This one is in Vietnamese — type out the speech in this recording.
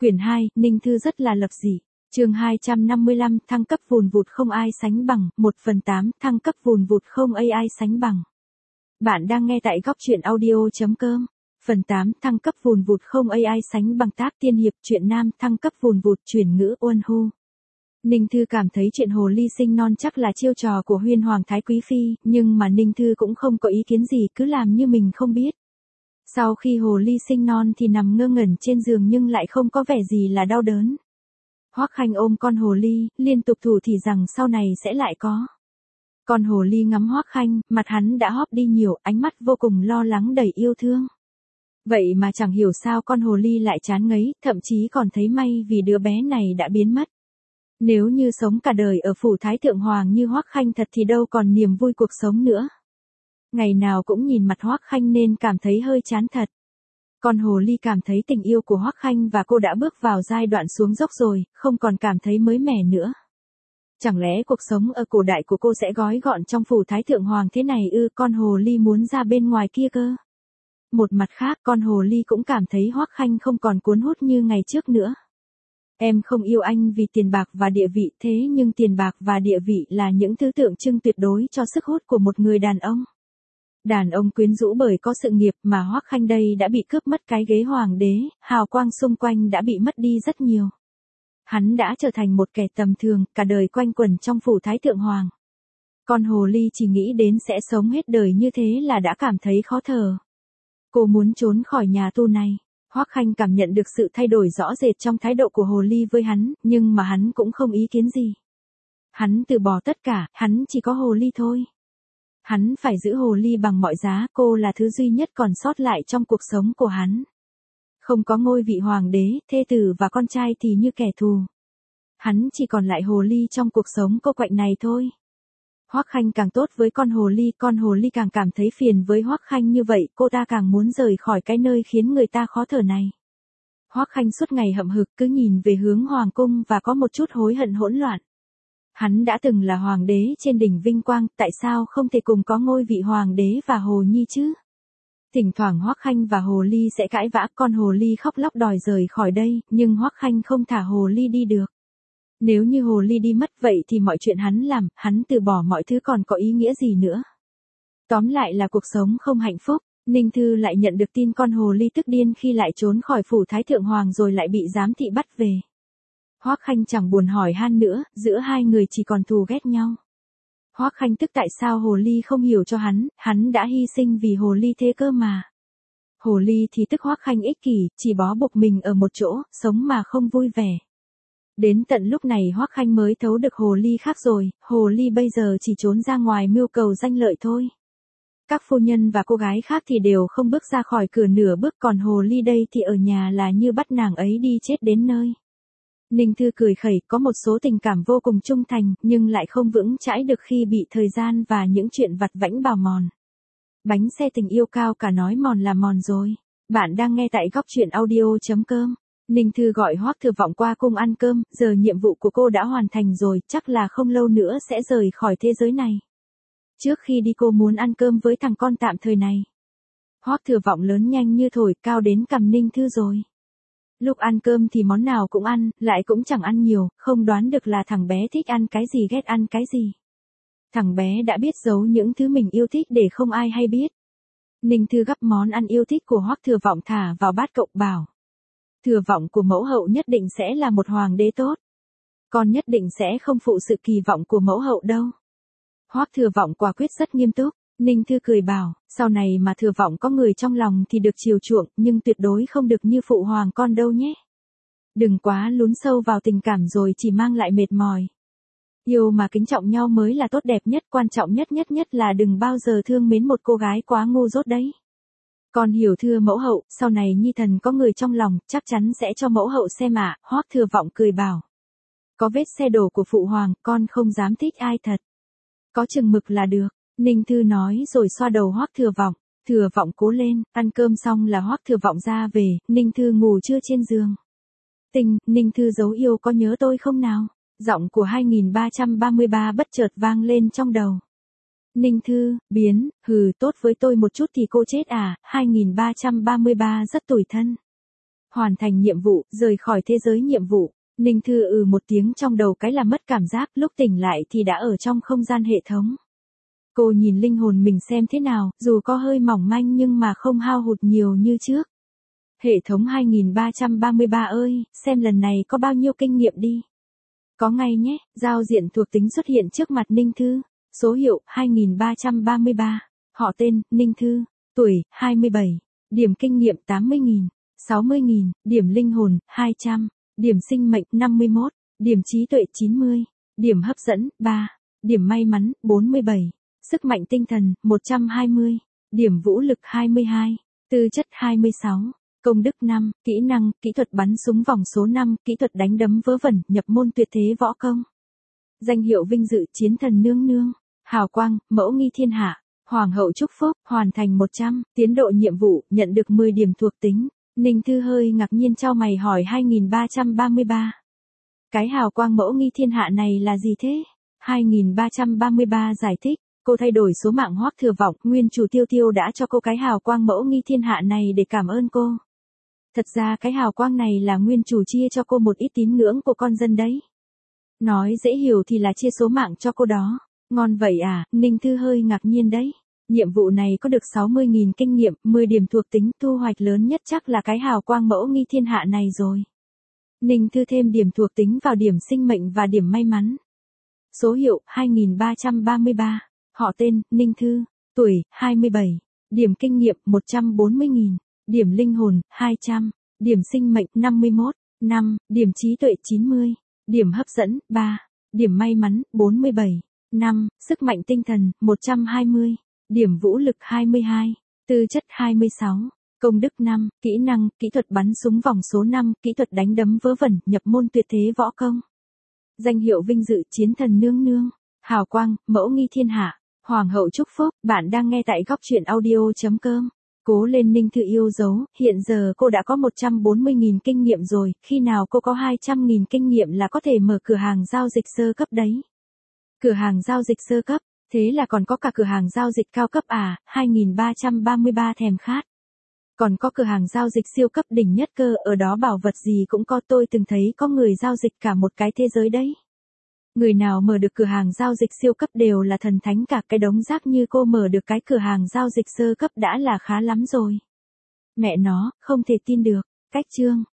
Quyển 2, Ninh Thư rất là lập dị. Chương 255, thăng cấp vùn vụt không ai sánh bằng, 1/8, thăng cấp vùn vụt không AI sánh bằng. Bạn đang nghe tại góc truyện audio.com. Phần 8, thăng cấp vùn vụt không AI sánh bằng tác tiên hiệp truyện nam, thăng cấp vùn vụt chuyển ngữ uôn hu. Ninh Thư cảm thấy chuyện hồ ly sinh non chắc là chiêu trò của Huyên Hoàng Thái Quý Phi, nhưng mà Ninh Thư cũng không có ý kiến gì, cứ làm như mình không biết. Sau khi hồ ly sinh non thì nằm ngơ ngẩn trên giường nhưng lại không có vẻ gì là đau đớn. Hoắc Khanh ôm con hồ ly, liên tục thủ thỉ rằng sau này sẽ lại có. Con hồ ly ngắm Hoắc Khanh, mặt hắn đã hóp đi nhiều, ánh mắt vô cùng lo lắng đầy yêu thương. Vậy mà chẳng hiểu sao con hồ ly lại chán ngấy, thậm chí còn thấy may vì đứa bé này đã biến mất. Nếu như sống cả đời ở phủ Thái Thượng Hoàng như Hoắc Khanh thật thì đâu còn niềm vui cuộc sống nữa. Ngày nào cũng nhìn mặt Hoắc Khanh nên cảm thấy hơi chán thật. Con hồ ly cảm thấy tình yêu của Hoắc Khanh và cô đã bước vào giai đoạn xuống dốc rồi, không còn cảm thấy mới mẻ nữa. Chẳng lẽ cuộc sống ở cổ đại của cô sẽ gói gọn trong phủ Thái Thượng Hoàng thế này ư? Con hồ ly muốn ra bên ngoài kia cơ. Một mặt khác, con hồ ly cũng cảm thấy Hoắc Khanh không còn cuốn hút như ngày trước nữa. Em không yêu anh vì tiền bạc và địa vị, thế nhưng tiền bạc và địa vị là những thứ tượng trưng tuyệt đối cho sức hút của một người đàn ông. Đàn ông quyến rũ bởi có sự nghiệp mà Hoắc Khanh đây đã bị cướp mất cái ghế hoàng đế, hào quang xung quanh đã bị mất đi rất nhiều. Hắn đã trở thành một kẻ tầm thường, cả đời quanh quẩn trong phủ Thái Thượng Hoàng. Con hồ ly chỉ nghĩ đến sẽ sống hết đời như thế là đã cảm thấy khó thở. Cô muốn trốn khỏi nhà tù này. Hoắc Khanh cảm nhận được sự thay đổi rõ rệt trong thái độ của hồ ly với hắn, nhưng mà hắn cũng không ý kiến gì. Hắn từ bỏ tất cả, hắn chỉ có hồ ly thôi. Hắn phải giữ hồ ly bằng mọi giá, cô là thứ duy nhất còn sót lại trong cuộc sống của hắn. Không có ngôi vị hoàng đế, thê tử và con trai thì như kẻ thù. Hắn chỉ còn lại hồ ly trong cuộc sống cô quạnh này thôi. Hoắc Khanh càng tốt với con hồ ly càng cảm thấy phiền với Hoắc Khanh như vậy, cô ta càng muốn rời khỏi cái nơi khiến người ta khó thở này. Hoắc Khanh suốt ngày hậm hực cứ nhìn về hướng hoàng cung và có một chút hối hận hỗn loạn. Hắn đã từng là hoàng đế trên đỉnh vinh quang, tại sao không thể cùng có ngôi vị hoàng đế và hồ nhi chứ? Thỉnh thoảng Hoắc Khanh và hồ ly sẽ cãi vã, con hồ ly khóc lóc đòi rời khỏi đây, nhưng Hoắc Khanh không thả hồ ly đi được. Nếu như hồ ly đi mất vậy thì mọi chuyện hắn làm, hắn từ bỏ mọi thứ còn có ý nghĩa gì nữa. Tóm lại là cuộc sống không hạnh phúc. Ninh Thư lại nhận được tin con hồ ly tức điên khi lại trốn khỏi phủ Thái Thượng Hoàng rồi lại bị giám thị bắt về. Hoắc Khanh chẳng buồn hỏi han nữa, giữa hai người chỉ còn thù ghét nhau. Hoắc Khanh tức tại sao hồ ly không hiểu cho hắn đã hy sinh vì hồ ly thế cơ mà. Hồ ly thì tức Hoắc Khanh ích kỷ, chỉ bó buộc mình ở một chỗ, sống mà không vui vẻ. Đến tận lúc này Hoắc Khanh mới thấu được hồ ly khác rồi, hồ ly bây giờ chỉ trốn ra ngoài mưu cầu danh lợi thôi. Các phu nhân và cô gái khác thì đều không bước ra khỏi cửa nửa bước, còn hồ ly đây thì ở nhà là như bắt nàng ấy đi chết đến nơi. Ninh Thư cười khẩy, có một số tình cảm vô cùng trung thành, nhưng lại không vững chãi được khi bị thời gian và những chuyện vặt vãnh bào mòn. Bánh xe tình yêu cao cả nói mòn là mòn rồi. Bạn đang nghe tại góc truyện audio.com. Ninh Thư gọi Hoắc Thừa Vọng qua cung ăn cơm, giờ nhiệm vụ của cô đã hoàn thành rồi, chắc là không lâu nữa sẽ rời khỏi thế giới này. Trước khi đi cô muốn ăn cơm với thằng con tạm thời này. Hoắc Thừa Vọng lớn nhanh như thổi, cao đến cằm Ninh Thư rồi. Lúc ăn cơm thì món nào cũng ăn, lại cũng chẳng ăn nhiều, không đoán được là thằng bé thích ăn cái gì ghét ăn cái gì. Thằng bé đã biết giấu những thứ mình yêu thích để không ai hay biết. Ninh Thư gắp món ăn yêu thích của Hoắc Thừa Vọng thả vào bát cậu bảo. Thừa vọng của mẫu hậu nhất định sẽ là một hoàng đế tốt. Con nhất định sẽ không phụ sự kỳ vọng của mẫu hậu đâu. Hoắc Thừa Vọng quả quyết rất nghiêm túc. Ninh Thư cười bảo, sau này mà Thừa Vọng có người trong lòng thì được chiều chuộng, nhưng tuyệt đối không được như phụ hoàng con đâu nhé. Đừng quá lún sâu vào tình cảm rồi chỉ mang lại mệt mỏi. Yêu mà kính trọng nhau mới là tốt đẹp nhất, quan trọng nhất là đừng bao giờ thương mến một cô gái quá ngu dốt đấy. Con hiểu thưa mẫu hậu, sau này nhi thần có người trong lòng, chắc chắn sẽ cho mẫu hậu xem ạ. Hoắc Thừa Vọng cười bảo. Có vết xe đổ của phụ hoàng, con không dám thích ai thật. Có chừng mực là được, Ninh Thư nói rồi xoa đầu Hoắc Thừa Vọng. Thừa Vọng cố lên, ăn cơm xong là Hoắc Thừa Vọng ra về, Ninh Thư ngủ trưa trên giường. Tình, Ninh Thư dấu yêu có nhớ tôi không nào? Giọng của 2333 bất chợt vang lên trong đầu. Ninh Thư, biến, tốt với tôi một chút thì cô chết à, 2333 rất tủi thân. Hoàn thành nhiệm vụ, rời khỏi thế giới nhiệm vụ. Ninh Thư một tiếng trong đầu cái là mất cảm giác, lúc tỉnh lại thì đã ở trong không gian hệ thống. Cô nhìn linh hồn mình xem thế nào, dù có hơi mỏng manh nhưng mà không hao hụt nhiều như trước. Hệ thống 2333 ơi, xem lần này có bao nhiêu kinh nghiệm đi. Có ngay nhé, giao diện thuộc tính xuất hiện trước mặt Ninh Thư. Số hiệu 2333. Họ tên, Ninh Thư. Tuổi, 27. Điểm kinh nghiệm 80.000, 60.000, điểm linh hồn, 200, điểm sinh mệnh, 51, điểm trí tuệ 90, điểm hấp dẫn, 3, điểm may mắn, 47, sức mạnh tinh thần, 120, điểm vũ lực 22, tư chất 26, công đức 5, kỹ năng, kỹ thuật bắn súng vòng số 5, kỹ thuật đánh đấm vớ vẩn, nhập môn tuyệt thế võ công. Danh hiệu vinh dự chiến thần nương nương, hào quang, mẫu nghi thiên hạ. Hoàng hậu chúc phúc, hoàn thành 100, tiến độ nhiệm vụ, nhận được 10 điểm thuộc tính. Ninh Thư hơi ngạc nhiên chau mày hỏi 2333. Cái hào quang mẫu nghi thiên hạ này là gì thế? 2333 giải thích, cô thay đổi số mạng Hoắc Thừa Vọng, nguyên chủ Tiêu Tiêu đã cho cô cái hào quang mẫu nghi thiên hạ này để cảm ơn cô. Thật ra cái hào quang này là nguyên chủ chia cho cô một ít tín ngưỡng của con dân đấy. Nói dễ hiểu thì là chia số mạng cho cô đó. Ngon vậy à, Ninh Thư hơi ngạc nhiên đấy. Nhiệm vụ này có được 60.000 kinh nghiệm, 10 điểm thuộc tính, thu hoạch lớn nhất chắc là cái hào quang mẫu nghi thiên hạ này rồi. Ninh Thư thêm điểm thuộc tính vào điểm sinh mệnh và điểm may mắn. Số hiệu 2333. Họ tên, Ninh Thư. Tuổi, 27. Điểm kinh nghiệm, 140.000. Điểm linh hồn, 200. Điểm sinh mệnh, 51. 5. Điểm trí tuệ, 90. Điểm hấp dẫn, 3. Điểm may mắn, 47. 5. Sức mạnh tinh thần, 120. Điểm vũ lực 22. Tư chất 26. Công đức 5. Kỹ năng, kỹ thuật bắn súng vòng số 5, kỹ thuật đánh đấm vớ vẩn, nhập môn tuyệt thế võ công. Danh hiệu vinh dự chiến thần nương nương. Hào quang, mẫu nghi thiên hạ. Hoàng hậu chúc phúc, bạn đang nghe tại góc truyện audio.com. Cố lên Ninh Thư yêu dấu, hiện giờ cô đã có 140.000 kinh nghiệm rồi, khi nào cô có 200.000 kinh nghiệm là có thể mở cửa hàng giao dịch sơ cấp đấy. Cửa hàng giao dịch sơ cấp, thế là còn có cả cửa hàng giao dịch cao cấp à, 2333 thèm khát. Còn có cửa hàng giao dịch siêu cấp đỉnh nhất cơ, ở đó bảo vật gì cũng có, tôi từng thấy có người giao dịch cả một cái thế giới đấy. Người nào mở được cửa hàng giao dịch siêu cấp đều là thần thánh cả, cái đống rác như cô mở được cái cửa hàng giao dịch sơ cấp đã là khá lắm rồi. Mẹ nó, không thể tin được. Cách chương